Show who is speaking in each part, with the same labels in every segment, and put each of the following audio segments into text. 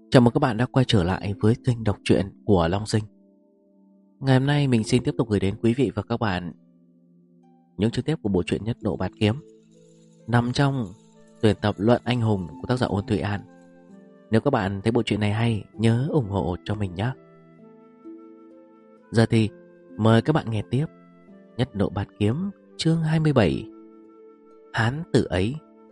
Speaker 1: Chào mừng các bạn đã quay trở lại với kênh đọc truyện của Long Sinh. Ngày hôm nay mình xin tiếp tục gửi đến quý vị và các bạn những chương tiếp của bộ truyện Nhất Độ Bạt Kiếm, nằm trong tuyển tập Luận Anh Hùng của tác giả Ôn Thụy An. Nếu các bạn thấy bộ truyện này hay, nhớ ủng hộ cho mình nhé. Giờ thì mời các bạn nghe tiếp Nhất Độ Bạt Kiếm chương 27, Hán tử ấy.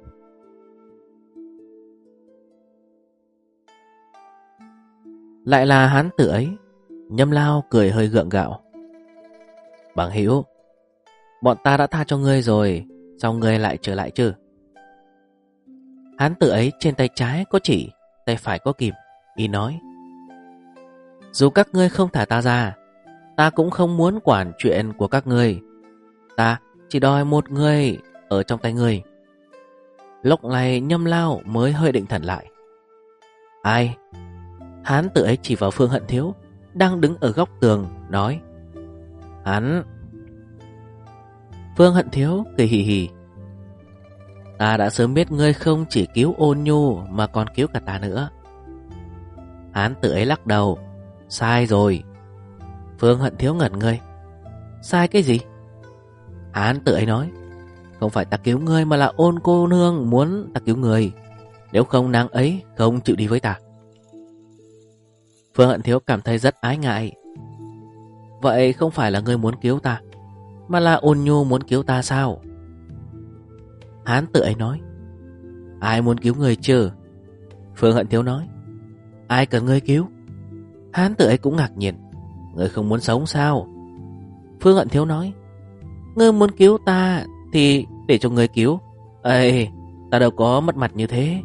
Speaker 1: Lại là hán tử ấy. Nhâm Lao cười hơi gượng gạo. Bằng hữu, bọn ta đã tha cho ngươi rồi, sao ngươi lại trở lại chứ? Hán tử ấy trên tay trái có chỉ, tay phải có kìm. Y nói: dù các ngươi không thả ta ra, ta cũng không muốn quản chuyện của các ngươi. Ta chỉ đòi một người ở trong tay ngươi. Lúc này Nhâm Lao mới hơi định thần lại. Ai? Hán tử ấy chỉ vào Phương Hận Thiếu đang đứng ở góc tường, nói: hắn. Phương Hận Thiếu cười hì hì. Ta đã sớm biết ngươi không chỉ cứu Ôn Nhu mà còn cứu cả ta nữa. Hán tử ấy lắc đầu. Sai rồi. Phương Hận Thiếu ngẩn người. Sai cái gì? Hán tử ấy nói: không phải ta cứu ngươi mà là Ôn cô nương muốn ta cứu người. Nếu không nàng ấy không chịu đi với ta. Phương Hận Thiếu cảm thấy rất ái ngại. Vậy không phải là ngươi muốn cứu ta, mà là Ôn Nhu muốn cứu ta sao? Hán tử ấy nói: ai muốn cứu người chứ? Phương Hận Thiếu nói: ai cần ngươi cứu? Hán tử ấy cũng ngạc nhiên. Ngươi không muốn sống sao? Phương Hận Thiếu nói: ngươi muốn cứu ta thì để cho ngươi cứu. Ê, ta đâu có mất mặt như thế.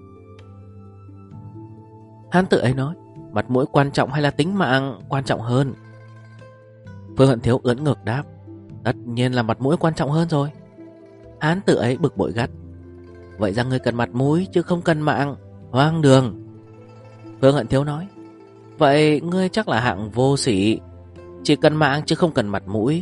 Speaker 1: Hán tử ấy nói: mặt mũi quan trọng hay là tính mạng quan trọng hơn? Phương Hận Thiếu ưỡn ngực đáp: tất nhiên là mặt mũi quan trọng hơn rồi. Hán tử ấy bực bội gắt: vậy ra ngươi cần mặt mũi chứ không cần mạng, hoang đường. Phương Hận Thiếu nói: vậy ngươi chắc là hạng vô sỉ, chỉ cần mạng chứ không cần mặt mũi.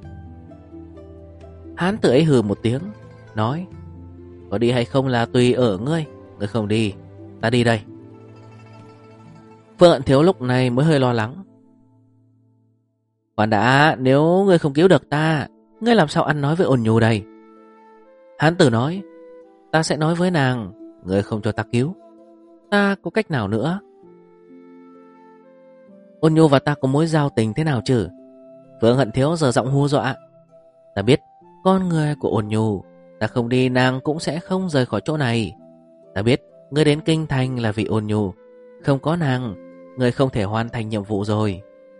Speaker 1: Hán tử ấy hừ một tiếng, nói: có đi hay không là tùy ở ngươi. Ngươi không đi, ta đi đây. Phương Hận Thiếu lúc này mới hơi lo lắng. Còn đã, nếu ngươi không cứu được ta, ngươi làm sao ăn nói với Ôn Nhu đây? Hán tử nói: ta sẽ nói với nàng, ngươi không cho ta cứu, ta có cách nào nữa? Ôn Nhu và ta có mối giao tình thế nào chứ? Phương Hận Thiếu giờ giọng hù dọa. Ta biết con người của Ôn Nhu, ta không đi nàng cũng sẽ không rời khỏi chỗ này. Ta biết ngươi đến Kinh Thành là vì Ôn Nhu, không có nàng, ngươi không thể hoàn thành nhiệm vụ rồi.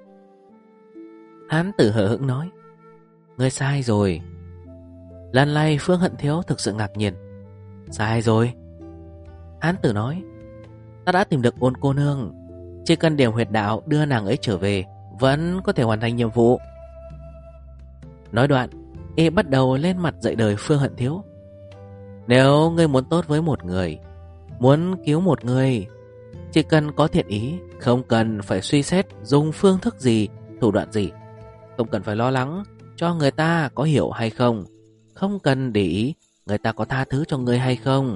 Speaker 1: Hán tử hờ hững nói: ngươi sai rồi. Lần này Phương Hận Thiếu thực sự ngạc nhiên. Sai rồi? Hán tử nói: ta đã tìm được Ôn cô nương, chỉ cần điểm huyệt đạo đưa nàng ấy trở về, vẫn có thể hoàn thành nhiệm vụ. Nói đoạn, y bắt đầu lên mặt dạy đời Phương Hận Thiếu. Nếu ngươi muốn tốt với một người, muốn cứu một người, chỉ cần có thiện ý, không cần phải suy xét dùng phương thức gì, thủ đoạn gì, không cần phải lo lắng cho người ta có hiểu hay không, không cần để ý người ta có tha thứ cho ngươi hay không.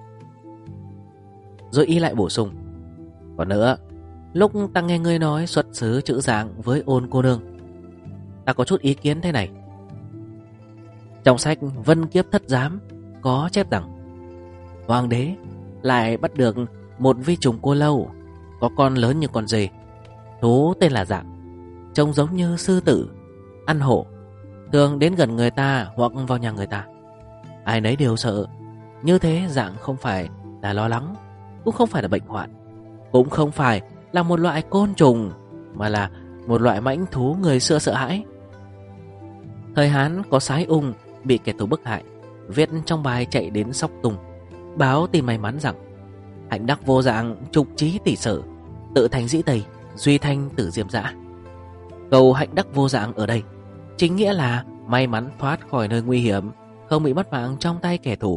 Speaker 1: Rồi y lại bổ sung: còn nữa, lúc ta nghe ngươi nói xuất xứ chữ dạng với Ôn cô nương, ta có chút ý kiến thế này. Trong sách Vân Kiếp Thất Giám có chép rằng hoàng đế lại bắt được một vi trùng cô lâu, có con lớn như con dê, thú tên là Dạng, trông giống như sư tử, ăn hổ, thường đến gần người ta hoặc vào nhà người ta. Ai nấy đều sợ. Như thế Dạng không phải là lo lắng, cũng không phải là bệnh hoạn, cũng không phải là một loại côn trùng, mà là một loại mãnh thú người xưa sợ hãi. Thời Hán có Sái Ung bị kẻ thù bức hại, viết trong bài chạy đến Sóc Tùng báo tin may mắn rằng hạnh đắc vô dạng, trục trí tỷ sở, tự thành dĩ tây, duy thanh tử diêm dã. Câu hạnh đắc vô dạng ở đây chính nghĩa là may mắn thoát khỏi nơi nguy hiểm, không bị mất mạng trong tay kẻ thù.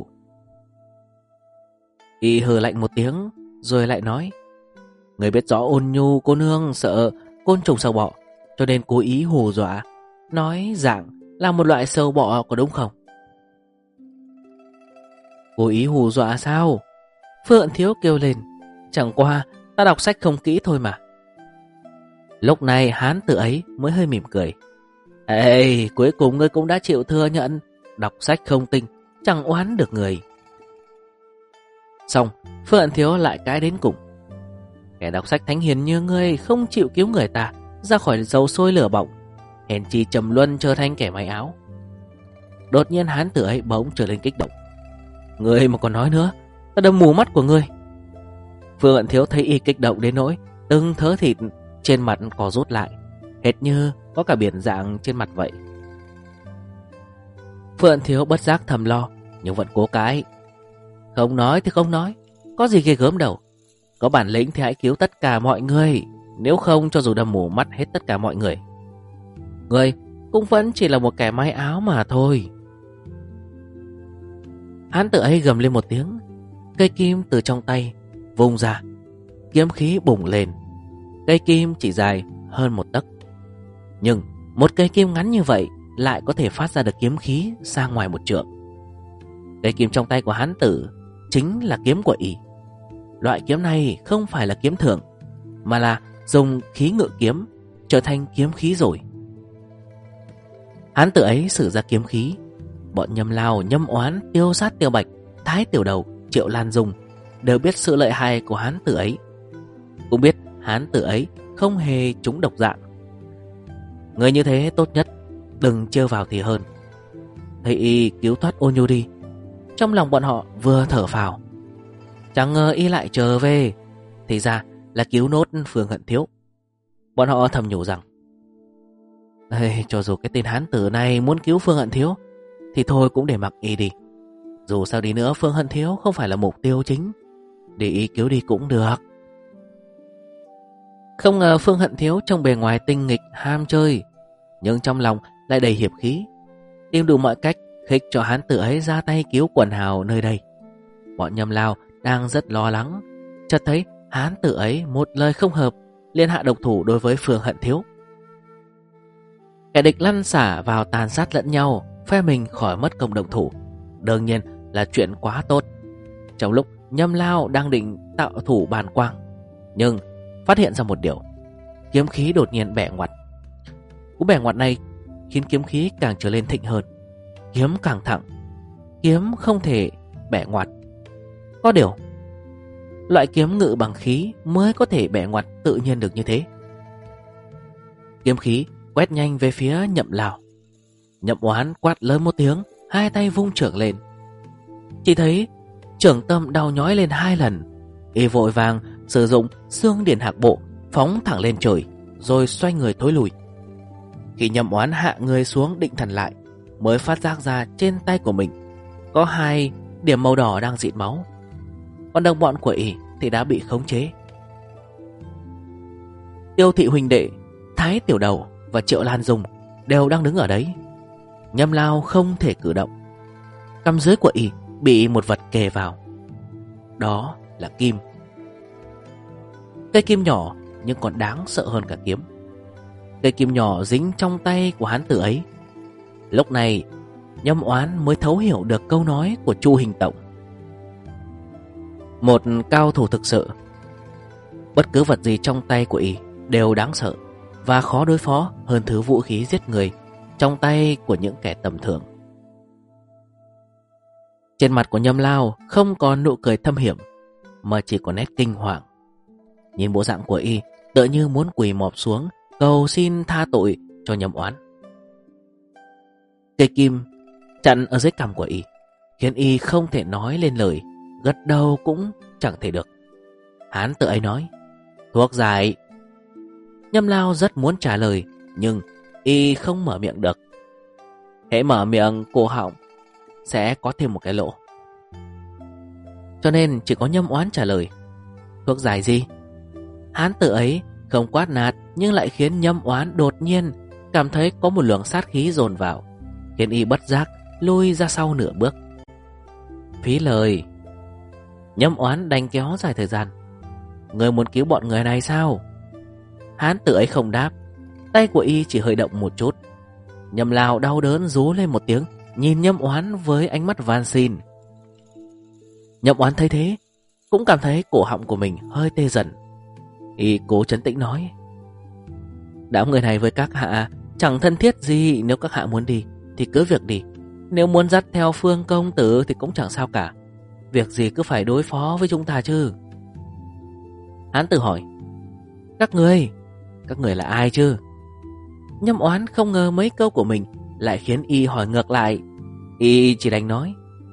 Speaker 1: Y hừ lạnh một tiếng rồi lại nói: người biết rõ Ôn Nhu cô nương sợ côn trùng sâu bọ, cho nên cố ý hù dọa, nói Dạng là một loại sâu bọ, có đúng không? Cố ý hù dọa sao? Phương Hận Thiếu kêu lên: chẳng qua Ta đọc sách không kỹ thôi mà. Lúc này hán tử ấy mới hơi mỉm cười. Ê, cuối cùng ngươi cũng đã chịu thừa nhận. Đọc sách không tinh, chẳng oán được người. Xong, Phương Hận Thiếu lại cãi đến cùng. Kẻ đọc sách thánh hiền như ngươi không chịu cứu người ta ra khỏi dầu sôi lửa bỏng, hèn chi trầm luân trở thành kẻ may áo. Đột nhiên hán tử ấy bỗng trở lên kích động. Ngươi mà còn nói nữa, ta đâm mù mắt của ngươi. Phương Hận Thiếu thấy y kích động đến nỗi từng thớ thịt trên mặt co rút lại, hệt như có cả biển dạng trên mặt vậy. Phương Hận Thiếu bất giác thầm lo, nhưng vẫn cố cãi. Không nói thì không nói, có gì ghê gớm đâu. Có bản lĩnh thì hãy cứu tất cả mọi người, nếu không cho dù đâm mù mắt hết tất cả mọi người, ngươi cũng vẫn chỉ là một kẻ may áo mà thôi. Hán tử ấy gầm lên một tiếng, cây kim từ trong tay vung ra, kiếm khí bùng lên. Cây kim chỉ dài hơn 1 tấc, nhưng một cây kim ngắn như vậy lại có thể phát ra được kiếm khí ra ngoài 1 trượng. Cây kim trong tay của hán tử chính là kiếm của y. Loại kiếm này không phải là kiếm thường, mà là dùng khí ngự kiếm trở thành kiếm khí rồi. Hán tử ấy sử ra kiếm khí, bọn Nhâm Lao, Nhâm Oán, Tiêu Sát, Tiêu Bạch, Thái Tiểu Đầu, Triệu Lan Dung đều biết sự lợi hại của hán tử ấy, cũng biết hán tử ấy không hề trúng độc dạng. Người như thế tốt nhất đừng trêu vào thì hơn. Thấy y cứu thoát Ô Nhu đi, trong lòng bọn họ vừa thở phào. Chẳng ngờ y lại trở về, thì ra là cứu nốt Phương Hận Thiếu. Bọn họ thầm nhủ rằng, cho dù cái tên hán tử này muốn cứu Phương Hận Thiếu thì thôi cũng để mặc y đi. Dù sao đi nữa Phương Hận Thiếu không phải là mục tiêu chính, để y cứu đi cũng được. Không ngờ Phương Hận Thiếu trong bề ngoài tinh nghịch ham chơi, nhưng trong lòng lại đầy hiệp khí, tìm đủ mọi cách khích cho hán tử ấy ra tay cứu quần hào nơi đây. Bọn Nhâm Lao đang rất lo lắng, chợt thấy hán tử ấy một lời không hợp liền hạ độc thủ đối với Phương Hận Thiếu. Kẻ địch lăn xả vào tàn sát lẫn nhau, phe mình khỏi mất công động thủ, đương nhiên là chuyện quá tốt. Trong lúc Nhâm Lao đang định tạo thủ bàn quang, nhưng phát hiện ra một điều, kiếm khí đột nhiên bẻ ngoặt. Cú bẻ ngoặt này khiến kiếm khí càng trở lên thịnh hơn, kiếm càng thẳng. Kiếm không thể bẻ ngoặt. Có điều, loại kiếm ngự bằng khí mới có thể bẻ ngoặt tự nhiên được như thế. Kiếm khí quét nhanh về phía Nhậm Lao. Nhậm Oán quát lớn một tiếng, hai tay vung chưởng lên. Chỉ thấy chưởng tâm đau nhói lên 2 lần. Y vội vàng sử dụng xương điển hạc bộ phóng thẳng lên trời, rồi xoay người thối lùi. Khi Nhậm Oán hạ người xuống định thần lại, mới phát giác ra trên tay của mình có 2 điểm màu đỏ đang rịn máu. Còn đồng bọn của y thì đã bị khống chế. Tiêu thị huynh đệ, Thái Tiểu Đầu và Triệu Lan Dung đều đang đứng ở đấy. Nhâm Lao không thể cử động. Cằm dưới của y bị một vật kề vào. Đó là kim. Cây kim nhỏ nhưng còn đáng sợ hơn cả kiếm. Cây kim nhỏ dính trong tay của hán tử ấy. Lúc này Nhâm Oán mới thấu hiểu được câu nói của Chu Hình Tổng. Một cao thủ thực sự, bất cứ vật gì trong tay của y đều đáng sợ và khó đối phó hơn thứ vũ khí giết người trong tay của những kẻ tầm thường. Trên mặt của Nhâm Lao không còn nụ cười thâm hiểm, mà chỉ có nét kinh hoàng. Nhìn bộ dạng của y tựa như muốn quỳ mọp xuống cầu xin tha tội cho Nhâm Oán. Cây kim chặn ở dưới cằm của y khiến y không thể nói lên lời, gật đầu cũng chẳng thể được. Hán tử ấy nói, thuốc giải. Nhâm Lao rất muốn trả lời, nhưng y không mở miệng được. Hễ mở miệng, cổ họng sẽ có thêm một cái lỗ, cho nên chỉ có Nhâm Oán trả lời, thuốc giải gì? Hán tử ấy không quát nạt, nhưng lại khiến Nhâm Oán đột nhiên cảm thấy có một luồng sát khí dồn vào, khiến y bất giác lui ra sau nửa bước. Phí lời. Nhâm Oán đành kéo dài thời gian. Người muốn cứu bọn người này sao? Hán tử ấy không đáp, tay của y chỉ hơi động một chút. Nhâm Lao đau đớn rú lên một tiếng, nhìn Nhâm Oán với ánh mắt van xin. Nhâm Oán thấy thế cũng cảm thấy cổ họng của mình hơi tê dần, Y cố trấn tĩnh nói: đám người này với các hạ chẳng thân thiết gì. Nếu các hạ muốn đi thì cứ việc đi. Nếu muốn dắt theo Phương công tử thì cũng chẳng sao cả. Việc gì cứ phải đối phó với chúng ta chứ? Hán tử hỏi: Các người là ai chứ? Nhâm Oán không ngờ mấy câu của mình lại khiến y hỏi ngược lại. Y chỉ đành nói: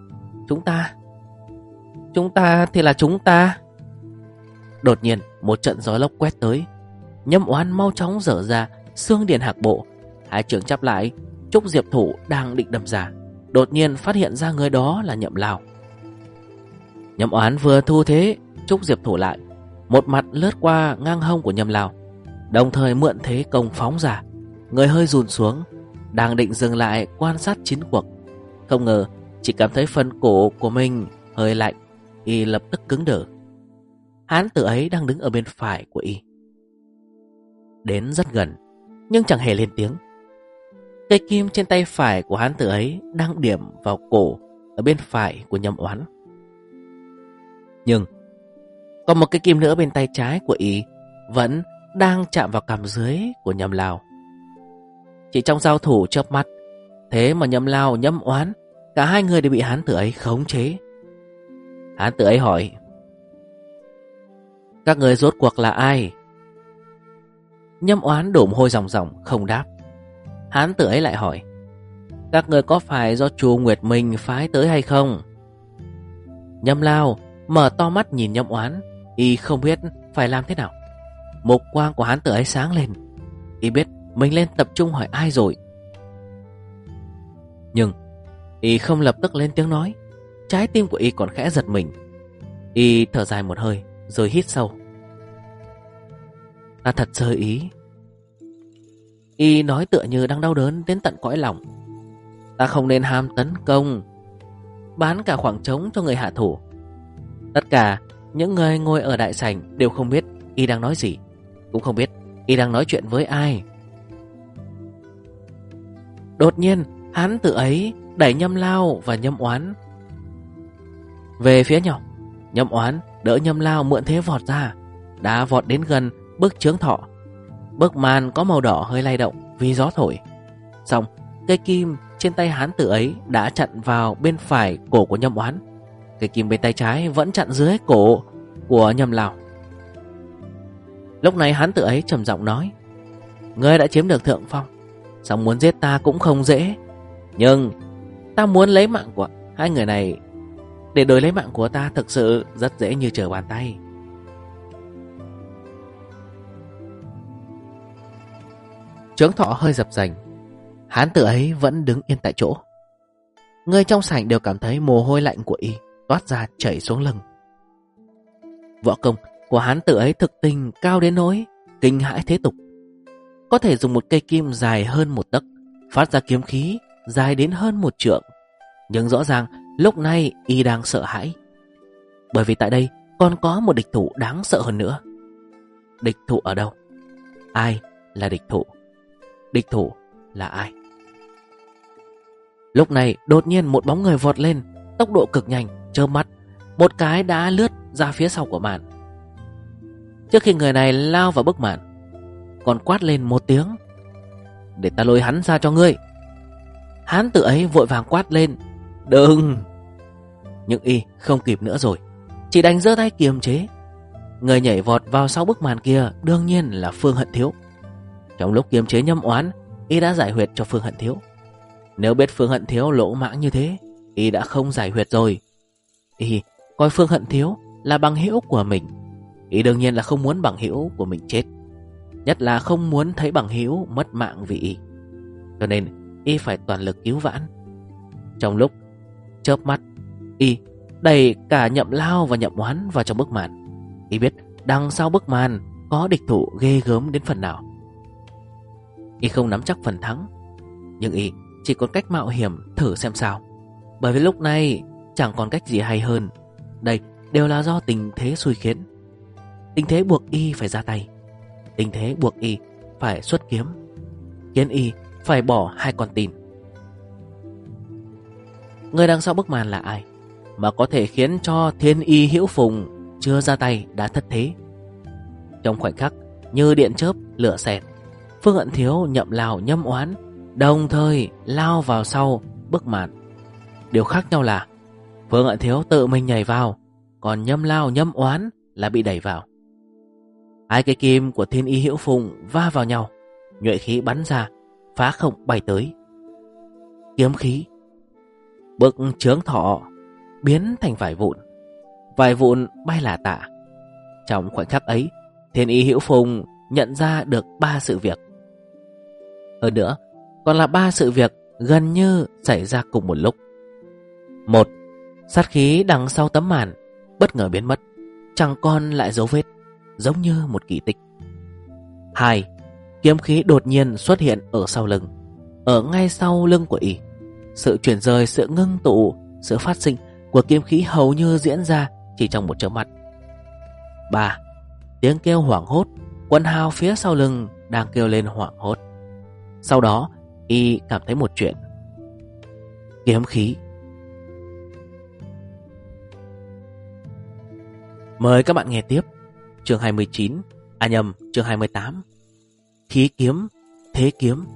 Speaker 1: Chúng ta thì là chúng ta. Đột nhiên một trận gió lốc quét tới. Nhâm Oán mau chóng dở ra xương điền hạc bộ, hai trưởng chắp lại. Trúc Diệp Thủ đang định đâm ra, đột nhiên phát hiện ra người đó là Nhậm Lao. Nhâm Oán vừa thu thế Trúc Diệp Thủ lại, một mặt lướt qua ngang hông của Nhâm Lao, đồng thời mượn thế công phóng ra. Người hơi rùn xuống, đang định dừng lại quan sát chiến cuộc, không ngờ chỉ cảm thấy phần cổ của mình hơi lạnh. Y lập tức cứng đờ. Hán tử ấy đang đứng ở bên phải của y, đến rất gần nhưng chẳng hề lên tiếng. Cây kim trên tay phải của hán tử ấy đang điểm vào cổ ở bên phải của Nhâm Oán. Nhưng còn một cây kim nữa bên tay trái của y vẫn đang chạm vào cằm dưới của Nhâm Lao. Chỉ trong giao thủ chớp mắt, thế mà Nhâm Lao, Nhâm Oán, cả hai người đều bị hán tử ấy khống chế. Hán tử ấy hỏi: Các người rốt cuộc là ai? Nhâm Oán đổ mồ hôi ròng ròng không đáp. Hán tử ấy lại hỏi: Các người có phải do Chu Nguyệt Minh phái tới hay không? Nhâm Lao mở to mắt nhìn Nhâm Oán, y không biết phải làm thế nào. Mục quang của hán tử ấy sáng lên, y biết mình lên tập trung hỏi ai rồi. Nhưng y không lập tức lên tiếng nói. Trái tim của y còn khẽ giật mình. Y thở dài một hơi rồi hít sâu. Ta thật sơ ý. Y nói tựa như đang đau đớn đến tận cõi lòng. Ta không nên ham tấn công, bán cả khoảng trống cho người hạ thủ. Tất cả những người ngồi ở đại sảnh đều không biết y đang nói gì, cũng không biết y đang nói chuyện với ai. Đột nhiên hán tử ấy đẩy Nhâm Lao và Nhâm Oán về phía nhau. Nhâm Oán đỡ Nhâm Lao mượn thế vọt ra, đã vọt đến gần bức chướng thọ. Bức màn có màu đỏ hơi lay động vì gió thổi. Xong cây kim trên tay hán tử ấy đã chặn vào bên phải cổ của Nhâm Oán. Cây kim bên tay trái vẫn chặn dưới cổ của Nhâm Lao. Lúc này hán tử ấy trầm giọng nói: Ngươi đã chiếm được thượng phong, xong muốn giết ta cũng không dễ. Nhưng ta muốn lấy mạng của hai người này, để đổi lấy mạng của ta thực sự rất dễ như trở bàn tay. Chướng thọ hơi dập dành. Hán tử ấy vẫn đứng yên tại chỗ. Người trong sảnh đều cảm thấy mồ hôi lạnh của y toát ra chảy xuống lưng. Võ công của hán tử ấy thực tình cao đến nỗi kinh hãi thế tục. Có thể dùng một cây kim dài hơn 1 tấc phát ra kiếm khí dài đến hơn 1 trượng. Nhưng rõ ràng lúc này y đang sợ hãi, bởi vì tại đây còn có một địch thủ đáng sợ hơn nữa. Địch thủ ở đâu? Ai là địch thủ? Địch thủ là ai? Lúc này đột nhiên một bóng người vọt lên, tốc độ cực nhanh, chớp mắt một cái đã lướt ra phía sau của màn. Trước khi người này lao vào bức màn, còn quát lên một tiếng: Để ta lôi hắn ra cho ngươi. Hán tử ấy vội vàng quát lên: Đừng! Nhưng y không kịp nữa rồi, chỉ đành giơ tay kiềm chế. Người nhảy vọt vào sau bức màn kia đương nhiên là Phương Hận Thiếu. Trong lúc kiềm chế Nhâm Oán, y đã giải huyệt cho Phương Hận Thiếu. Nếu biết Phương Hận Thiếu lỗ mãng như thế, y đã không giải huyệt rồi. Y coi Phương Hận Thiếu là bằng hữu của mình. Y đương nhiên là không muốn bằng hữu của mình chết, nhất là không muốn thấy bằng hữu mất mạng vì y. Cho nên y phải toàn lực cứu vãn. Trong lúc chớp mắt, y đẩy cả Nhậm Lao và Nhậm Oán vào trong bức màn. Y biết đằng sau bức màn có địch thủ ghê gớm đến phần nào. Y không nắm chắc phần thắng, nhưng y chỉ còn cách mạo hiểm thử xem sao, bởi vì lúc này chẳng còn cách gì hay hơn. Đây đều là do tình thế xui khiến. Tình thế buộc y phải ra tay, tình thế buộc y phải xuất kiếm, khiến y phải bỏ 2 con tin. Người đằng sau bức màn là ai mà có thể khiến cho Thiên Y Hữu Phùng chưa ra tay đã thất thế? Trong khoảnh khắc như điện chớp lửa xẹt, Phương Hận Thiếu nhậm lao nhâm oán đồng thời lao vào sau bức màn. Điều khác nhau là Phương Hận Thiếu tự mình nhảy vào, còn nhâm lao nhâm oán là bị đẩy vào. Hai cây kim của Thiên Y Hữu Phùng va vào nhau, nhuệ khí bắn ra, phá không bay tới. Kiếm khí, bức chướng thọ biến thành vài vụn bay lả tả. Trong khoảnh khắc ấy, Thiên Y Hữu Phùng nhận ra được 3 sự việc. Hơn nữa, còn là 3 sự việc gần như xảy ra cùng một lúc. 1. Sát khí đằng sau tấm màn bất ngờ biến mất, chẳng còn lại dấu vết, giống như một kỳ tích. 2. Kiếm khí đột nhiên xuất hiện ở sau lưng, ở ngay sau lưng của y. Sự chuyển rời, sự ngưng tụ, sự phát sinh của kiếm khí hầu như diễn ra chỉ trong một chớp mắt. 3. Tiếng kêu hoảng hốt, quần hào phía sau lưng đang kêu lên hoảng hốt. Sau đó, y cảm thấy một chuyện. Kiếm khí. Mời các bạn nghe tiếp chương 29, chương 28. Khí kiếm, thế kiếm.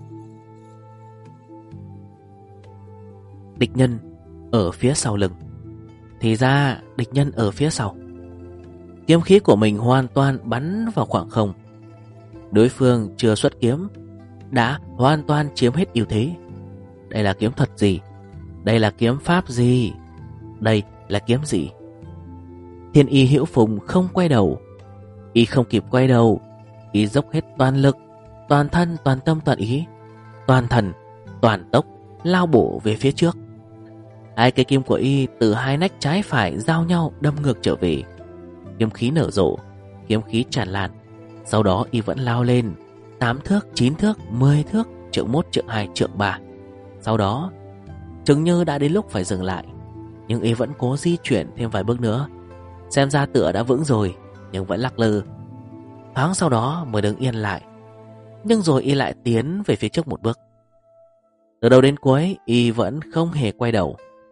Speaker 1: Địch nhân ở phía sau lưng. Thì ra địch nhân ở phía sau. Kiếm khí của mình hoàn toàn bắn vào khoảng không. Đối phương chưa xuất kiếm đã hoàn toàn chiếm hết ưu thế. Đây là kiếm thuật gì? Đây là kiếm pháp gì? Đây là kiếm gì? Thiên Y Hữu Phùng không quay đầu. Y không kịp quay đầu, y dốc hết toàn lực, toàn thân, toàn tâm, toàn ý, toàn thần, toàn tốc lao bổ về phía trước. Hai cây kim của y từ hai nách trái phải giao nhau đâm ngược trở về. Kiếm khí nở rộ, kiếm khí tràn lan. Sau đó y vẫn lao lên 8 thước, 9 thước, 10 thước, trượng 1, trượng 2, trượng 3. Sau đó chừng như đã đến lúc phải dừng lại, nhưng y vẫn cố di chuyển thêm vài bước nữa. Xem ra tựa đã vững rồi, nhưng vẫn lắc lư. Thoáng sau đó mới đứng yên lại, nhưng rồi y lại tiến về phía trước một bước. Từ đầu đến cuối y vẫn không hề quay đầu.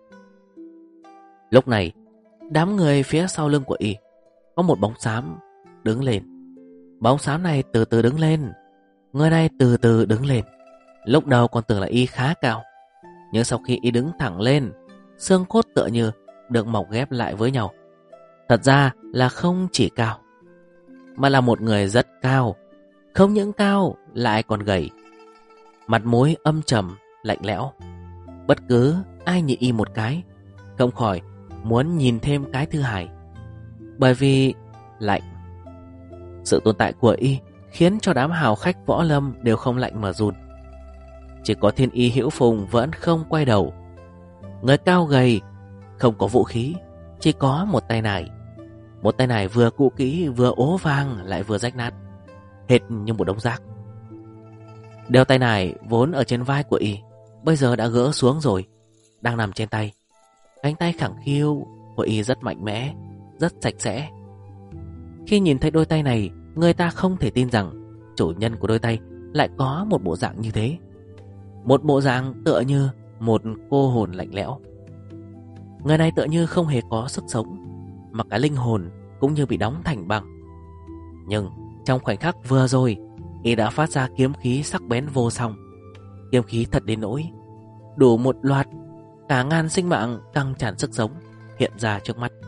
Speaker 1: Lúc này, đám người phía sau lưng của y có một bóng xám đứng lên. Bóng xám này từ từ đứng lên. Người này từ từ đứng lên. Lúc đầu còn tưởng là y khá cao, nhưng sau khi y đứng thẳng lên, xương cốt tựa như được mọc ghép lại với nhau. Thật ra là không chỉ cao, mà là một người rất cao. Không những cao lại còn gầy, mặt mũi âm trầm lạnh lẽo. Bất cứ ai nhìn y một cái không khỏi muốn nhìn thêm cái thứ hai, bởi vì lạnh. Sự tồn tại của y khiến cho đám hào khách võ lâm đều không lạnh mà run. Chỉ có Thiên Y Hữu Phùng vẫn không quay đầu. Người cao gầy, không có vũ khí, chỉ có một tay nải. Một tay nải vừa cũ kỹ, vừa ố vàng, lại vừa rách nát, hệt như một đống rác. Đeo tay nải vốn ở trên vai của y bây giờ đã gỡ xuống rồi, đang nằm trên tay. Cánh tay khẳng khiu của y rất mạnh mẽ, rất sạch sẽ. Khi nhìn thấy đôi tay này, người ta không thể tin rằng chủ nhân của đôi tay lại có một bộ dạng như thế. Một bộ dạng tựa như một cô hồn lạnh lẽo. Người này tựa như không hề có sức sống, mà cả linh hồn cũng như bị đóng thành băng. Nhưng trong khoảnh khắc vừa rồi, y đã phát ra kiếm khí sắc bén vô song. Kiếm khí thật đến nỗi đủ một loạt cả ngàn sinh mạng căng tràn sức sống hiện ra trước mắt.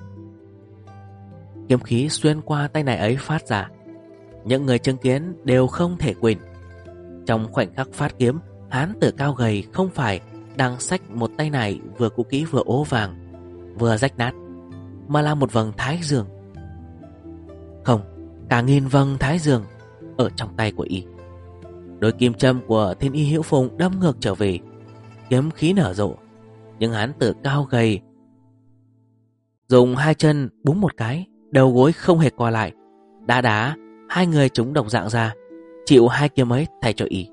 Speaker 1: Kiếm khí xuyên qua tay này ấy phát ra, những người chứng kiến đều không thể quên. Trong khoảnh khắc phát kiếm, hán tử cao gầy không phải đang xách một tay này vừa cũ kỹ vừa ố vàng, vừa rách nát, mà là một vầng thái dương. Không, cả nghìn vầng thái dương ở trong tay của y. Đôi kim châm của Thiên Y Hữu Phùng đâm ngược trở về, kiếm khí nở rộ. Nhưng hán tử cao gầy dùng hai chân búng một cái, đầu gối không hề co lại, đá hai người chúng đồng dạng ra, chịu hai kiếm ấy thay cho y.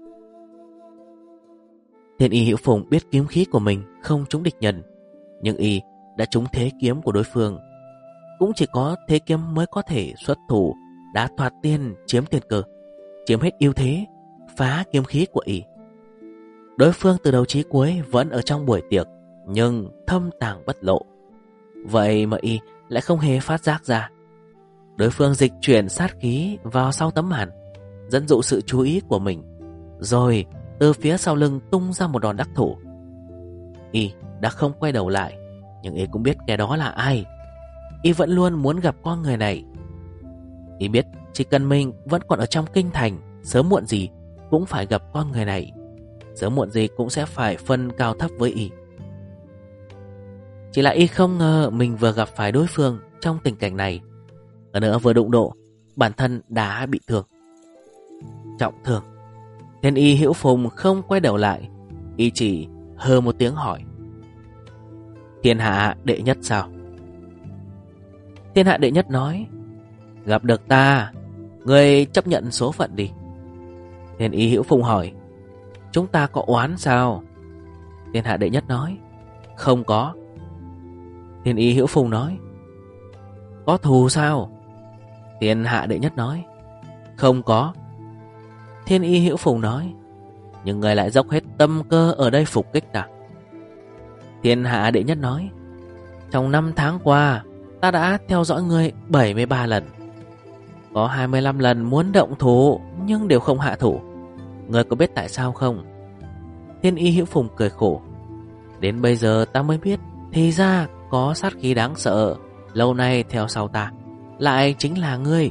Speaker 1: Thiên Y Hữu Phùng biết kiếm khí của mình không trúng địch nhân, nhưng y đã trúng thế kiếm của đối phương. Cũng chỉ có thế kiếm mới có thể xuất thủ, đã thoạt tiên chiếm tiền cơ, chiếm hết ưu thế, phá kiếm khí của y. Đối phương từ đầu chí cuối vẫn ở trong buổi tiệc, nhưng thâm tàng bất lộ. Vậy mà y lại không hề phát giác ra. Đối phương dịch chuyển sát khí vào sau tấm màn, dẫn dụ sự chú ý của mình, rồi từ phía sau lưng tung ra một đòn đắc thủ. Y đã không quay đầu lại, nhưng Y cũng biết kẻ đó là ai. Y vẫn luôn muốn gặp con người này. Y biết chỉ cần mình vẫn còn ở trong kinh thành, sớm muộn gì cũng phải gặp con người này, sớm muộn gì cũng sẽ phải phân cao thấp với Y. Chỉ là Y không ngờ mình vừa gặp phải đối phương trong tình cảnh này, hơn nữa vừa đụng độ, bản thân đã bị thương, trọng thương. Thiên Y Hữu Phùng không quay đầu lại, Y chỉ hừ một tiếng hỏi: Thiên hạ đệ nhất sao? Thiên hạ đệ nhất nói: Gặp được ta, ngươi chấp nhận số phận đi. Thiên Y Hữu Phùng hỏi: Chúng ta có oán sao? Thiên hạ đệ nhất nói: Không có. Thiên Y Hữu Phùng nói: Có thù sao? Thiên hạ đệ nhất nói: Không có. Thiên Y Hữu Phùng nói: Nhưng người lại dốc hết tâm cơ ở đây phục kích ta. Thiên hạ đệ nhất nói: Trong 5 tháng qua, ta đã theo dõi ngươi 73 lần. Có 25 lần muốn động thủ, nhưng đều không hạ thủ. Ngươi có biết tại sao không? Thiên Y Hữu Phùng cười khổ: Đến bây giờ ta mới biết, thì ra có sát khí đáng sợ lâu nay theo sau ta lại chính là ngươi.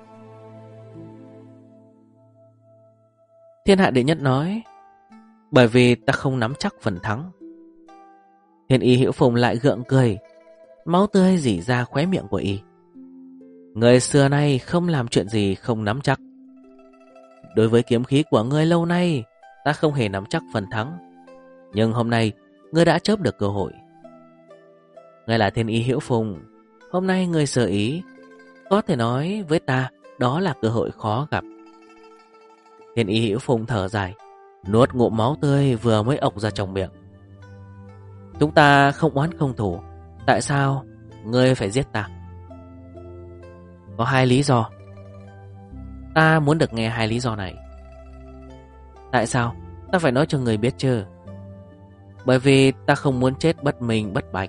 Speaker 1: Thiên hạ đệ nhất nói: Bởi vì ta không nắm chắc phần thắng. Thiên Y Hữu Phùng lại gượng cười, máu tươi rỉ ra khóe miệng của Y. Người xưa nay không làm chuyện gì không nắm chắc. Đối với kiếm khí của ngươi lâu nay, ta không hề nắm chắc phần thắng. Nhưng hôm nay, ngươi đã chớp được cơ hội. Ngươi là Thiên Y Hữu Phùng, hôm nay ngươi sơ ý, có thể nói với ta đó là cơ hội khó gặp. Thiên Y Hữu Phùng thở dài, nuốt ngụm máu tươi vừa mới ộc ra trong miệng. Chúng ta không oán không thù, tại sao ngươi phải giết ta? Có 2 lý do. Ta muốn được nghe 2 lý do này. Tại sao ta phải nói cho người biết chứ? Bởi vì ta không muốn chết bất minh bất bạch.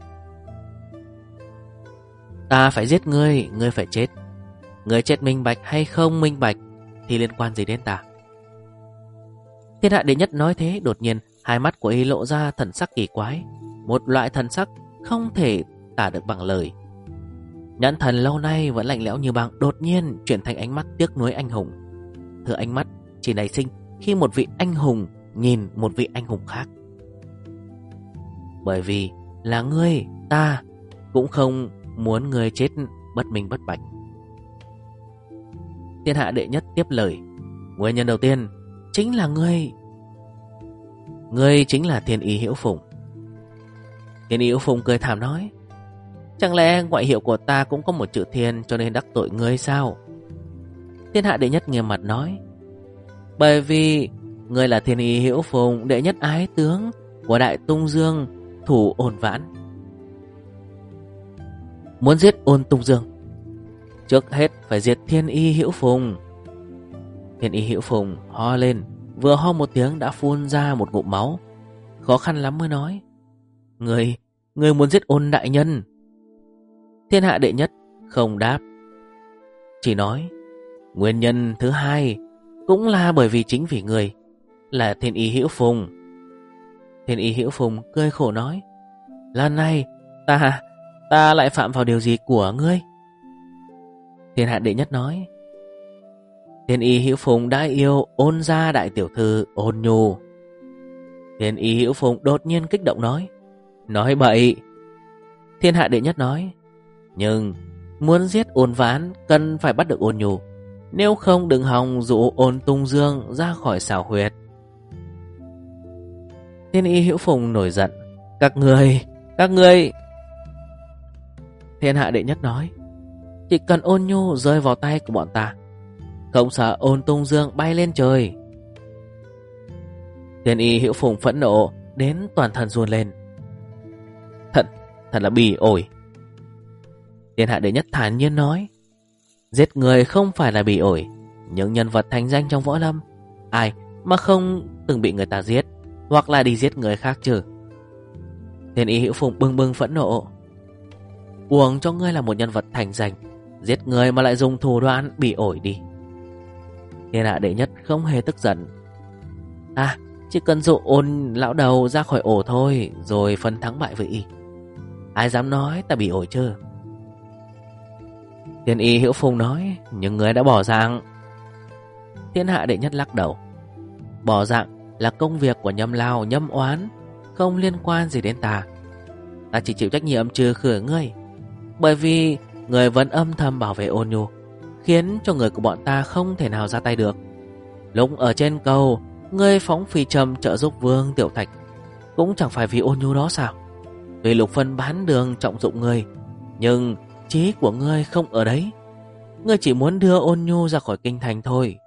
Speaker 1: Ta phải giết ngươi, ngươi phải chết. Ngươi chết minh bạch hay không minh bạch thì liên quan gì đến ta? Thiên hạ đệ nhất nói thế, đột nhiên hai mắt của Y lộ ra thần sắc kỳ quái, một loại thần sắc không thể tả được bằng lời. Nhãn thần lâu nay vẫn lạnh lẽo như băng đột nhiên chuyển thành ánh mắt tiếc nuối anh hùng. Thứ ánh mắt chỉ nảy sinh khi một vị anh hùng nhìn một vị anh hùng khác. Bởi vì là ngươi, ta cũng không muốn ngươi chết bất minh bất bạch. Thiên hạ đệ nhất tiếp lời: Nguyên nhân đầu tiên chính là ngươi. Ngươi chính là Thiên Y Hữu Phùng. Thiên Y Hữu Phùng cười thảm nói: Chẳng lẽ ngoại hiệu của ta cũng có một chữ Thiên cho nên đắc tội ngươi sao? Thiên hạ đệ nhất nghiêm mặt nói: Bởi vì ngươi là Thiên Y Hữu Phùng, đệ nhất ái tướng của Đại Tung Dương thủ Ôn Vãn. Muốn giết Ôn Tung Dương, trước hết phải diệt Thiên Y Hữu Phùng. Thiên Y Hữu Phùng ho lên, vừa ho một tiếng đã phun ra một ngụm máu, khó khăn lắm mới nói: Ngươi muốn giết Ôn đại nhân. Thiên hạ đệ nhất không đáp, chỉ nói: Nguyên nhân thứ hai cũng là bởi vì chính vì ngươi là Thiên Y Hữu Phùng. Thiên Y Hữu Phùng cười khổ nói: Lần này ta lại phạm vào điều gì của ngươi? Thiên hạ đệ nhất nói: Thiên Y Hữu Phùng đã yêu Ôn gia đại tiểu thư Ôn Nhu. Thiên Y Hữu Phùng đột nhiên kích động nói bậy. Thiên hạ đệ nhất nói: Nhưng muốn giết Ôn Vãn cần phải bắt được Ôn Nhu, nếu không đừng hòng dụ Ôn Tung Dương ra khỏi xào huyệt. Thiên Y Hữu Phùng nổi giận: Các ngươi. Thiên hạ đệ nhất nói: Chỉ cần Ôn Nhu rơi vào tay của bọn ta, không sợ Ôn Tung Dương bay lên trời. Thiên Y Hữu Phùng phẫn nộ đến toàn thân run lên. Thật là bỉ ổi. Thiên hạ đệ nhất thản nhiên nói: Giết người không phải là bỉ ổi. Những nhân vật thành danh trong võ lâm, ai mà không từng bị người ta giết, hoặc là đi giết người khác chứ? Thiên Y Hữu Phùng bừng bừng phẫn nộ: Uổng cho ngươi là một nhân vật thành danh, Giết người mà lại dùng thủ đoạn bị ổi đi. Thiên hạ đệ nhất không hề tức giận. Chỉ cần dụ Ôn lão đầu ra khỏi ổ thôi, rồi phân thắng bại với y. Ai dám nói ta bị ổi chứ? Thiên Y Hữu Phùng nói, nhưng người đã bỏ dạng. Thiên hạ đệ nhất lắc đầu. Bỏ dạng là công việc của Nhâm Lao, Nhâm Oán, không liên quan gì đến ta. Ta chỉ chịu trách nhiệm trừ khử ngươi, bởi vì người vẫn âm thầm bảo vệ Ôn Nhu, khiến cho người của bọn ta không thể nào ra tay được. Lúc ở trên cầu, ngươi phóng phi trầm trợ giúp Vương Tiểu Thạch, cũng chẳng phải vì Ôn Nhu đó sao? Tuy Lục Phân bán đường trọng dụng ngươi, nhưng trí của ngươi không ở đấy. Ngươi chỉ muốn đưa Ôn Nhu ra khỏi kinh thành thôi.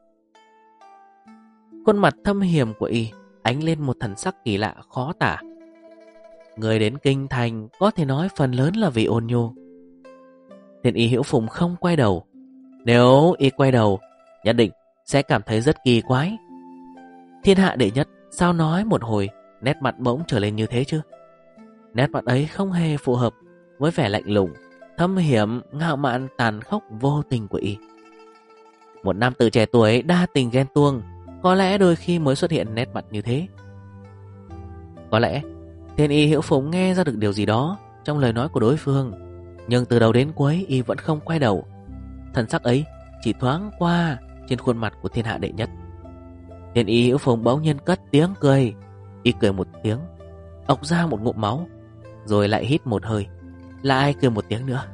Speaker 1: Khuôn mặt thâm hiểm của y ánh lên một thần sắc kỳ lạ khó tả. Người đến kinh thành có thể nói phần lớn là vì Ôn Nhu. Thiên Y Hữu Phùng không quay đầu. Nếu y quay đầu, nhất định sẽ cảm thấy rất kỳ quái. Thiên hạ đệ nhất sao nói một hồi, nét mặt bỗng trở lên như thế chứ? Nét mặt ấy không hề phù hợp với vẻ lạnh lùng, thâm hiểm, ngạo mạn, tàn khốc, vô tình của y. Một nam tử trẻ tuổi đa tình ghen tuông, có lẽ đôi khi mới xuất hiện nét mặt như thế. Có lẽ Thiên Y Hữu Phùng nghe ra được điều gì đó trong lời nói của đối phương, nhưng từ đầu đến cuối y vẫn không quay đầu. Thần sắc ấy chỉ thoáng qua trên khuôn mặt của thiên hạ đệ nhất. Thiên Y Hữu Phùng bỗng nhiên cất tiếng cười. Y cười một tiếng, ộc ra một ngụm máu, rồi lại hít một hơi, lại cười một tiếng nữa.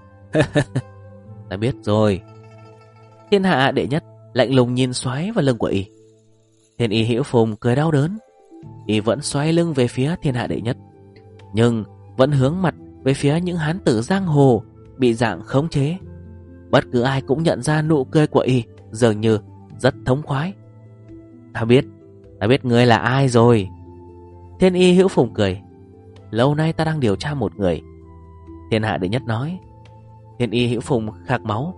Speaker 1: Ta biết rồi. Thiên hạ đệ nhất lạnh lùng nhìn xoáy vào lưng của y. Thiên Y Hữu Phùng cười đau đớn. Y vẫn xoay lưng về phía thiên hạ đệ nhất, nhưng vẫn hướng mặt về phía những hán tử giang hồ bị dạng khống chế. Bất cứ ai cũng nhận ra nụ cười của y dường như rất thống khoái. Ta biết ngươi là ai rồi. Thiên Y Hữu Phùng cười. Lâu nay ta đang điều tra một người. Thiên hạ đệ nhất nói. Thiên Y Hữu Phùng khạc máu.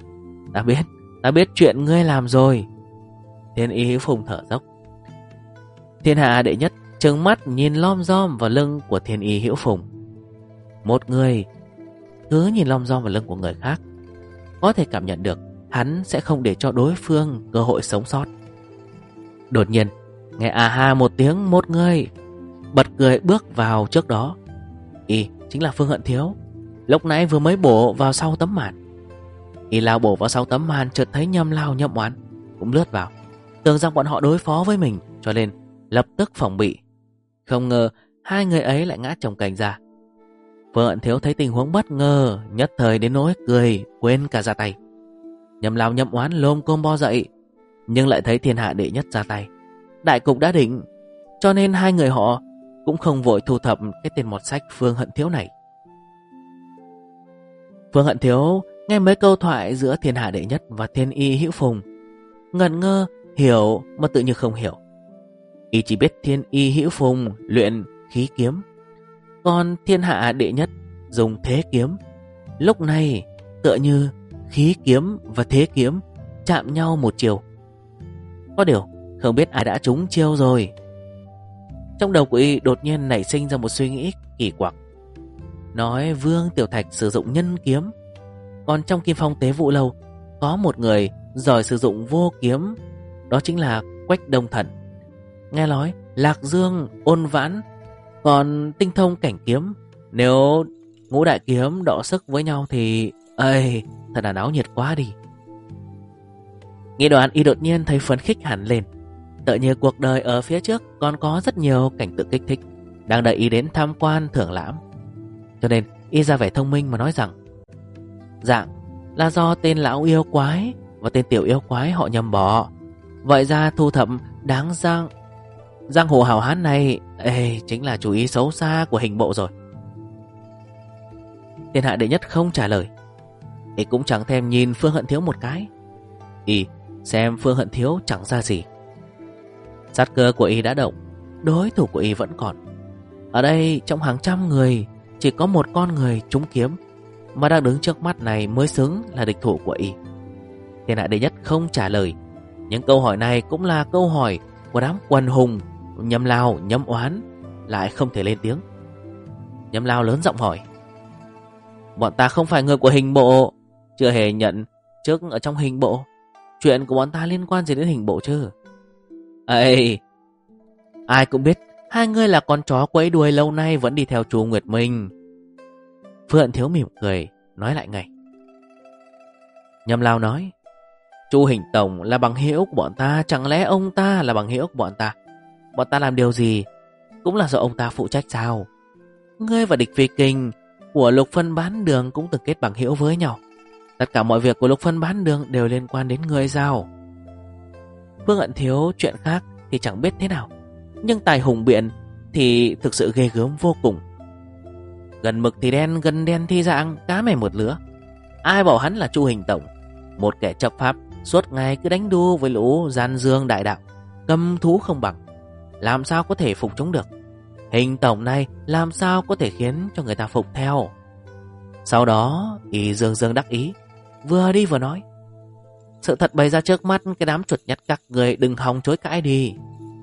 Speaker 1: Ta biết chuyện ngươi làm rồi. Thiên Y Hữu Phùng thở dốc. Thiên hạ đệ nhất trừng mắt nhìn lom rom vào lưng của Thiên Y Hữu Phùng. Một người cứ nhìn lom rom vào lưng của người khác, có thể cảm nhận được hắn sẽ không để cho đối phương cơ hội sống sót. Đột nhiên nghe à ha một tiếng, một người bật cười bước vào trước đó. Y chính là Phương Hận Thiếu, lúc nãy vừa mới bổ vào sau tấm màn. Y lao bổ vào sau tấm màn, chợt thấy Nhâm Lao, Nhâm Oán cũng lướt vào, tưởng rằng bọn họ đối phó với mình, cho nên lập tức phòng bị. Không ngờ hai người ấy lại ngã chồng cành ra. Phương Hận Thiếu thấy tình huống bất ngờ, nhất thời đến nỗi cười quên cả ra tay. Nhâm Lao, Nhâm Oán lồm côm bo dậy, nhưng lại thấy thiên hạ đệ nhất ra tay. Đại cục đã định, cho nên hai người họ cũng không vội thu thập cái tên mọt sách Phương Hận Thiếu này. Phương Hận Thiếu nghe mấy câu thoại giữa thiên hạ đệ nhất và Thiên Y Hữu Phùng, ngẩn ngơ, hiểu mà tự như không hiểu. Y chỉ biết Thiên Y Hữu Phùng luyện khí kiếm, còn thiên hạ đệ nhất dùng thế kiếm. Lúc này tựa như khí kiếm và thế kiếm chạm nhau một chiều. Có điều không biết ai đã trúng chiêu rồi. Trong đầu của y đột nhiên nảy sinh ra một suy nghĩ kỳ quặc. Nói Vương Tiểu Thạch sử dụng nhân kiếm, còn trong Kim Phong Tế Vụ Lâu có một người giỏi sử dụng vô kiếm, đó chính là Quách Đông Thần. Nghe nói Lạc Dương, Ôn Vãn còn tinh thông cảnh kiếm. Nếu ngũ đại kiếm đọ sức với nhau thì thật là náo nhiệt quá đi. Nghĩ đoạn y đột nhiên thấy phấn khích hẳn lên, tựa như cuộc đời ở phía trước còn có rất nhiều cảnh tượng kích thích đang đợi y đến tham quan thưởng lãm. Cho nên y ra vẻ thông minh mà nói rằng dạng là do tên lão yêu quái và tên tiểu yêu quái họ nhầm bỏ. Vậy ra thu thập đáng giang hồ hào hán này chính là chủ ý xấu xa của hình bộ rồi. Thiên hạ đệ nhất không trả lời. Y cũng chẳng thèm nhìn Phương Hận Thiếu một cái. Y xem Phương Hận Thiếu chẳng ra gì. Sát cơ của y đã động, đối thủ của y vẫn còn. Ở đây trong hàng trăm người chỉ có một con người trúng kiếm mà đang đứng trước mắt này mới xứng là địch thủ của y. Thiên hạ đệ nhất không trả lời. Những câu hỏi này cũng là câu hỏi của đám quần hùng. Nhâm Lao, Nhâm Oán lại không thể lên tiếng. Nhâm Lao lớn giọng hỏi: Bọn ta không phải người của hình bộ, chưa hề nhận chức ở trong hình bộ. Chuyện của bọn ta liên quan gì đến hình bộ chứ? Ê, ai cũng biết hai người là con chó quẫy đuôi lâu nay vẫn đi theo Chu Nguyệt Minh. Phượng Thiếu mỉm cười, nói lại ngay. Nhâm Lao nói, Chu Hình Tổng là bằng hữu của bọn ta, chẳng lẽ ông ta là bằng hữu của bọn ta? Bọn ta làm điều gì cũng là do ông ta phụ trách sao? Ngươi và địch Phi Kinh của Lục Phân Bán Đường cũng từng kết bằng hữu với nhau. Tất cả mọi việc của Lục Phân Bán Đường đều liên quan đến ngươi sao? Vương Hận Thiếu chuyện khác thì chẳng biết thế nào, nhưng tài hùng biện thì thực sự ghê gớm vô cùng. Gần mực thì đen, gần đen thì dạng, cá mè một lứa. Ai bảo hắn là Chu Hình Tổng, một kẻ chấp pháp suốt ngày cứ đánh đu với lũ gian dương đại đạo, cầm thú không bằng, làm sao có thể phục chúng được? Hình Tổng này làm sao có thể khiến cho người ta phục theo? Sau đó y dương dương đắc ý, vừa đi vừa nói, sự thật bày ra trước mắt cái đám chuột nhắt các người, đừng hòng chối cãi đi.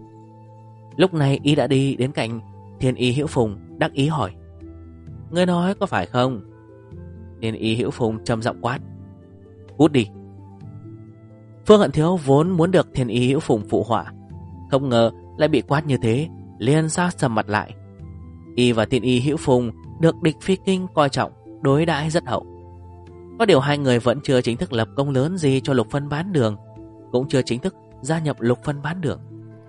Speaker 1: Lúc này y đã đi đến cạnh Thiên Y Hữu Phùng, đắc ý hỏi, ngươi nói có phải không? Thiên Y Hữu Phùng trầm giọng quát, cút đi. Phương Hận Thiếu vốn muốn được Thiên Y Hữu Phùng phụ họa, không ngờ lại bị quát như thế, liền sa sầm mặt lại. Y và Thiên Y Hữu Phùng được địch Phi Kinh coi trọng, đối đãi rất hậu. Có điều hai người vẫn chưa chính thức lập công lớn gì cho Lục Phân Bán Đường, cũng chưa chính thức gia nhập Lục Phân Bán Đường.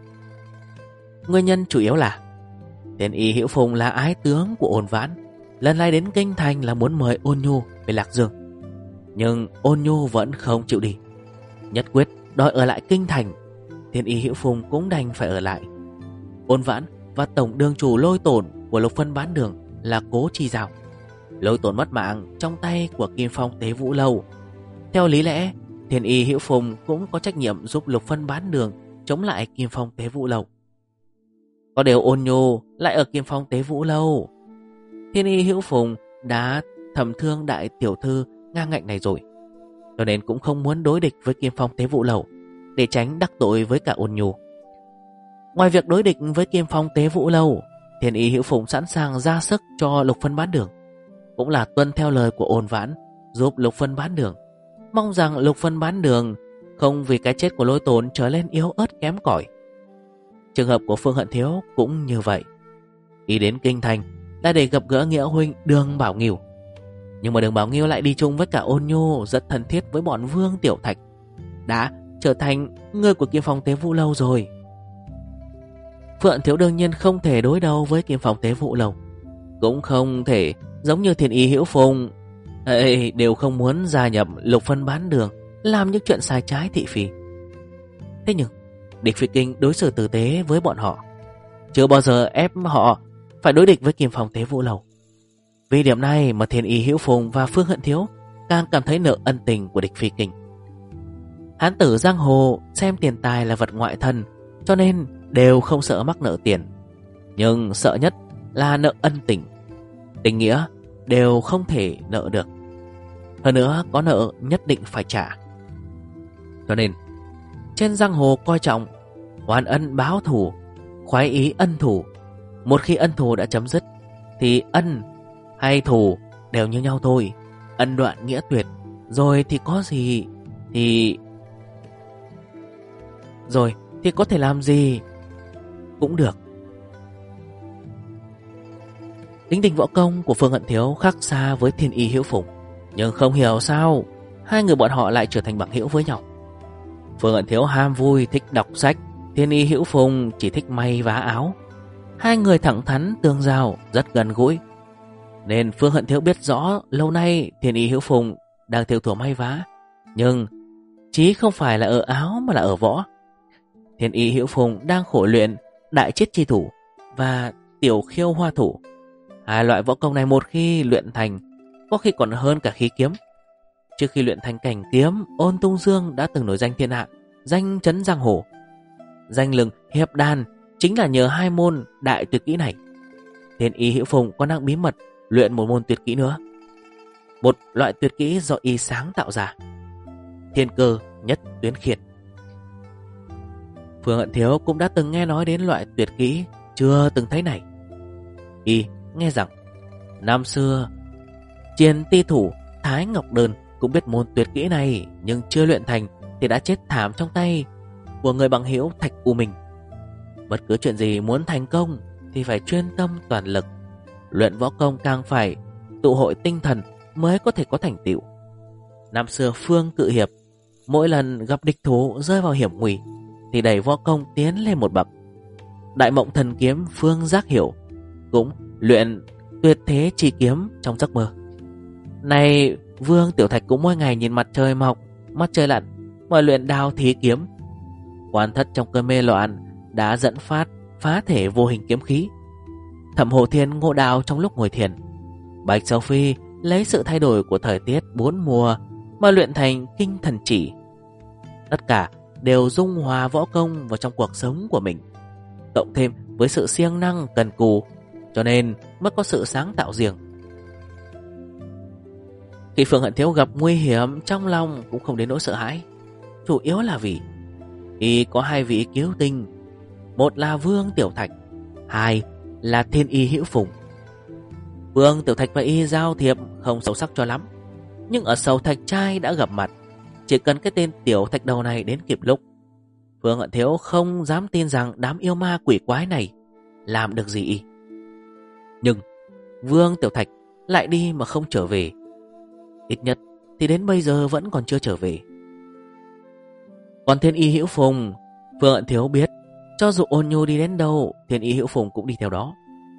Speaker 1: Nguyên nhân chủ yếu là Thiên Y Hữu Phùng là ái tướng của Ôn Vãn, lần này đến kinh thành là muốn mời Ôn Nhu về Lạc Dương, nhưng Ôn Nhu vẫn không chịu đi, nhất quyết đòi ở lại kinh thành. Thiên Y Hữu Phùng cũng đành phải ở lại. Ôn Vãn và tổng đường chủ Lôi Tổn của Lục Phân Bán Đường là Cố Chi Giao. Lôi Tổn mất mạng trong tay của Kim Phong Tế Vũ Lâu. Theo lý lẽ, Thiên Y Hữu Phùng cũng có trách nhiệm giúp Lục Phân Bán Đường chống lại Kim Phong Tế Vũ Lâu. Có điều Ôn Nhu lại ở Kim Phong Tế Vũ Lâu. Thiên Y Hữu Phùng đã thầm thương đại tiểu thư ngang ngạnh này rồi, cho nên cũng không muốn đối địch với Kim Phong Tế Vũ Lâu để tránh đắc tội với cả Ôn Nhu. Ngoài việc đối địch với Kim Phong Tế Vũ Lâu, Thiên Y Hữu Phùng sẵn sàng ra sức cho Lục Phân Bán Đường, cũng là tuân theo lời của Ôn Vãn, giúp Lục Phân Bán Đường, mong rằng Lục Phân Bán Đường không vì cái chết của Lôi Tổn trở lên yếu ớt kém cỏi. Trường hợp của Phương Hận Thiếu cũng như vậy. Y đến kinh thành là để gặp gỡ nghĩa huynh Đường Bảo Nghiêu, nhưng mà Đường Bảo Nghiêu lại đi chung với cả Ôn Nhu, rất thân thiết với bọn Vương Tiểu Thạch, đã trở thành người của Kim Phong Tế Vũ Lâu rồi. Phương Hận Thiếu đương nhiên không thể đối đầu với Kim Phong Tế Vũ Lâu, cũng không thể giống như Thiên Y Hữu Phùng đều không muốn gia nhập Lục Phân Bán Đường, làm những chuyện sai trái thị phi. Thế nhưng địch Phi Kinh đối xử tử tế với bọn họ, chưa bao giờ ép họ phải đối địch với Kim Phong Tế Vũ Lâu. Vì điểm này mà Thiên Y Hữu Phùng và Phương Hận Thiếu càng cảm thấy nợ ân tình của địch Phi Kinh. Hán tử giang hồ xem tiền tài là vật ngoại thân, cho nên đều không sợ mắc nợ tiền, nhưng sợ nhất là nợ ân tình. Tình nghĩa đều không thể nợ được, hơn nữa có nợ nhất định phải trả. Cho nên trên giang hồ coi trọng oan ân báo thù, khoái ý ân thù. Một khi ân thù đã chấm dứt thì ân hay thù đều như nhau thôi. Ân đoạn nghĩa tuyệt, rồi thì có gì thì có thể làm gì cũng được. Tính tình võ công của Phương Hận Thiếu khác xa với Thiên Y Hữu Phùng, nhưng không hiểu sao hai người bọn họ lại trở thành bằng hữu với nhau. Phương Hận Thiếu ham vui, thích đọc sách, Thiên Y Hữu Phùng chỉ thích may vá áo. Hai người thẳng thắn tương giao, rất gần gũi, nên Phương Hận Thiếu biết rõ lâu nay Thiên Y Hữu Phùng đang theo thủa may vá, nhưng chí không phải là ở áo mà là ở võ. Thiên Y Hữu Phùng đang khổ luyện Đại Chiết Chi Thủ và Tiểu Khiêu Hoa Thủ. Hai loại võ công này một khi luyện thành, có khi còn hơn cả khí kiếm. Trước khi luyện thành cảnh kiếm, Ôn Tung Dương đã từng nổi danh thiên hạ, danh chấn giang hồ. Danh lừng hiệp đàn chính là nhờ hai môn đại tuyệt kỹ này. Thiên Y Hữu Phùng còn đang bí mật luyện một môn tuyệt kỹ nữa, một loại tuyệt kỹ do y sáng tạo ra, Thiên Cơ Nhất Tuyến Khiển. Phương Hận Thiếu cũng đã từng nghe nói đến loại tuyệt kỹ chưa từng thấy này. Y nghe rằng năm xưa Chiến Ti Thủ Thái Ngọc Đơn cũng biết môn tuyệt kỹ này, nhưng chưa luyện thành thì đã chết thảm trong tay của người bằng hữu Thạch U Minh. Bất cứ chuyện gì muốn thành công thì phải chuyên tâm toàn lực. Luyện võ công càng phải tụ hội tinh thần mới có thể có thành tựu. Năm xưa Phương Cự Hiệp mỗi lần gặp địch thủ rơi vào hiểm nguy thì đẩy võ công tiến lên một bậc. Đại Mộng Thần Kiếm Phương Giác Hiểu cũng luyện tuyệt thế chi kiếm trong giấc mơ. Này Vương Tiểu Thạch cũng mỗi ngày nhìn mặt trời mọc mặt trời lặn mà luyện đao thí kiếm. Quan Thất trong cơn mê loạn đã dẫn phát phá thể vô hình kiếm khí. Thẩm Hồ Thiên ngộ đạo trong lúc ngồi thiền. Bạch Châu Phi lấy sự thay đổi của thời tiết 4 mùa mà luyện thành kinh thần chỉ. Tất cả đều dung hòa võ công vào trong cuộc sống của mình, cộng thêm với sự siêng năng cần cù, cho nên mới có sự sáng tạo riêng. Khi Phương Hận Thiếu gặp nguy hiểm, trong lòng cũng không đến nỗi sợ hãi, chủ yếu là vì y có hai vị cứu tinh, một là Vương Tiểu Thạch, hai là Thiên Y Hữu Phùng. Vương Tiểu Thạch và y giao thiệp không sâu sắc cho lắm, nhưng ở Sầu Thạch Trai đã gặp mặt. Chỉ cần cái tên Tiểu Thạch Đầu này đến kịp lúc, Phương Hận Thiếu không dám tin rằng đám yêu ma quỷ quái này làm được gì y. Nhưng Vương Tiểu Thạch lại đi mà không trở về, ít nhất thì đến bây giờ vẫn còn chưa trở về. Còn Thiên Y Hữu Phùng, Phương Hận Thiếu biết cho dù Ôn Nhu đi đến đâu, Thiên Y Hữu Phùng cũng đi theo đó.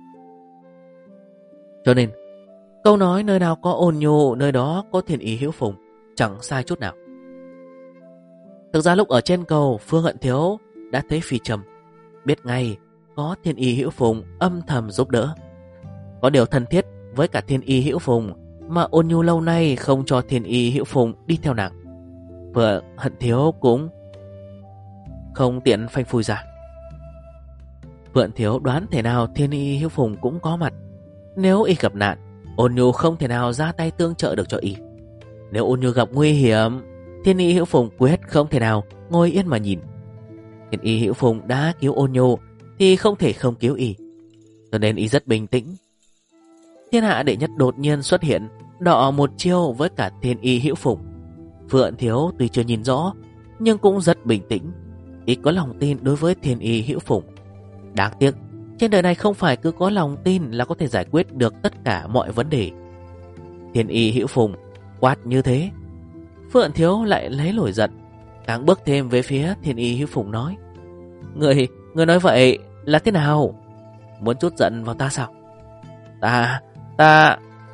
Speaker 1: Cho nên câu nói nơi nào có Ôn Nhu, nơi đó có Thiên Y Hữu Phùng chẳng sai chút nào. Thực ra lúc ở trên cầu, Phương Hận Thiếu đã thấy Phi Trầm, biết ngay có Thiên Y Hữu Phùng âm thầm giúp đỡ. Có điều thân thiết với cả Thiên Y Hữu Phùng mà Ôn Nhu lâu nay không cho Thiên Y Hữu Phùng đi theo nàng, Phương Hận Thiếu cũng không tiện phanh phui ra. Phương Hận Thiếu đoán thể nào Thiên Y Hữu Phùng cũng có mặt. Nếu y gặp nạn, Ôn Nhu không thể nào ra tay tương trợ được cho y. Nếu Ôn Nhu gặp nguy hiểm, Thiên Y Hữu Phùng quyết không thể nào ngồi yên mà nhìn. Thiên Y Hữu Phùng đã cứu Ôn Nhu thì không thể không cứu y, cho nên y rất bình tĩnh. Thiên hạ đệ nhất đột nhiên xuất hiện, đọ một chiêu với cả Thiên Y Hữu Phùng. Phương Hận Thiếu tuy chưa nhìn rõ nhưng cũng rất bình tĩnh, y có lòng tin đối với Thiên Y Hữu Phùng. Đáng tiếc trên đời này không phải cứ có lòng tin là có thể giải quyết được tất cả mọi vấn đề. Thiên Y Hữu Phùng quát như thế, Phương Hận Thiếu lại lấy nổi giận, càng bước thêm về phía Thiên Y Hữu Phùng nói: Người nói vậy là thế nào? Muốn trút giận vào ta sao? Ta...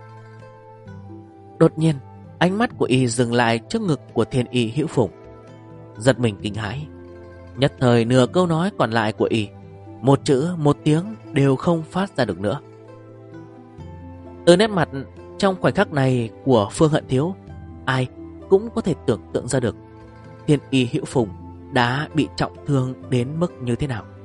Speaker 1: Đột nhiên ánh mắt của y dừng lại trước ngực của Thiên Y Hữu Phùng. Giật mình kinh hãi, nhất thời nửa câu nói còn lại của y, một chữ một tiếng đều không phát ra được nữa. Từ nét mặt trong khoảnh khắc này của Phương Hận Thiếu, ai cũng có thể tưởng tượng ra được Thiên Y Hữu Phùng đã bị trọng thương đến mức như thế nào.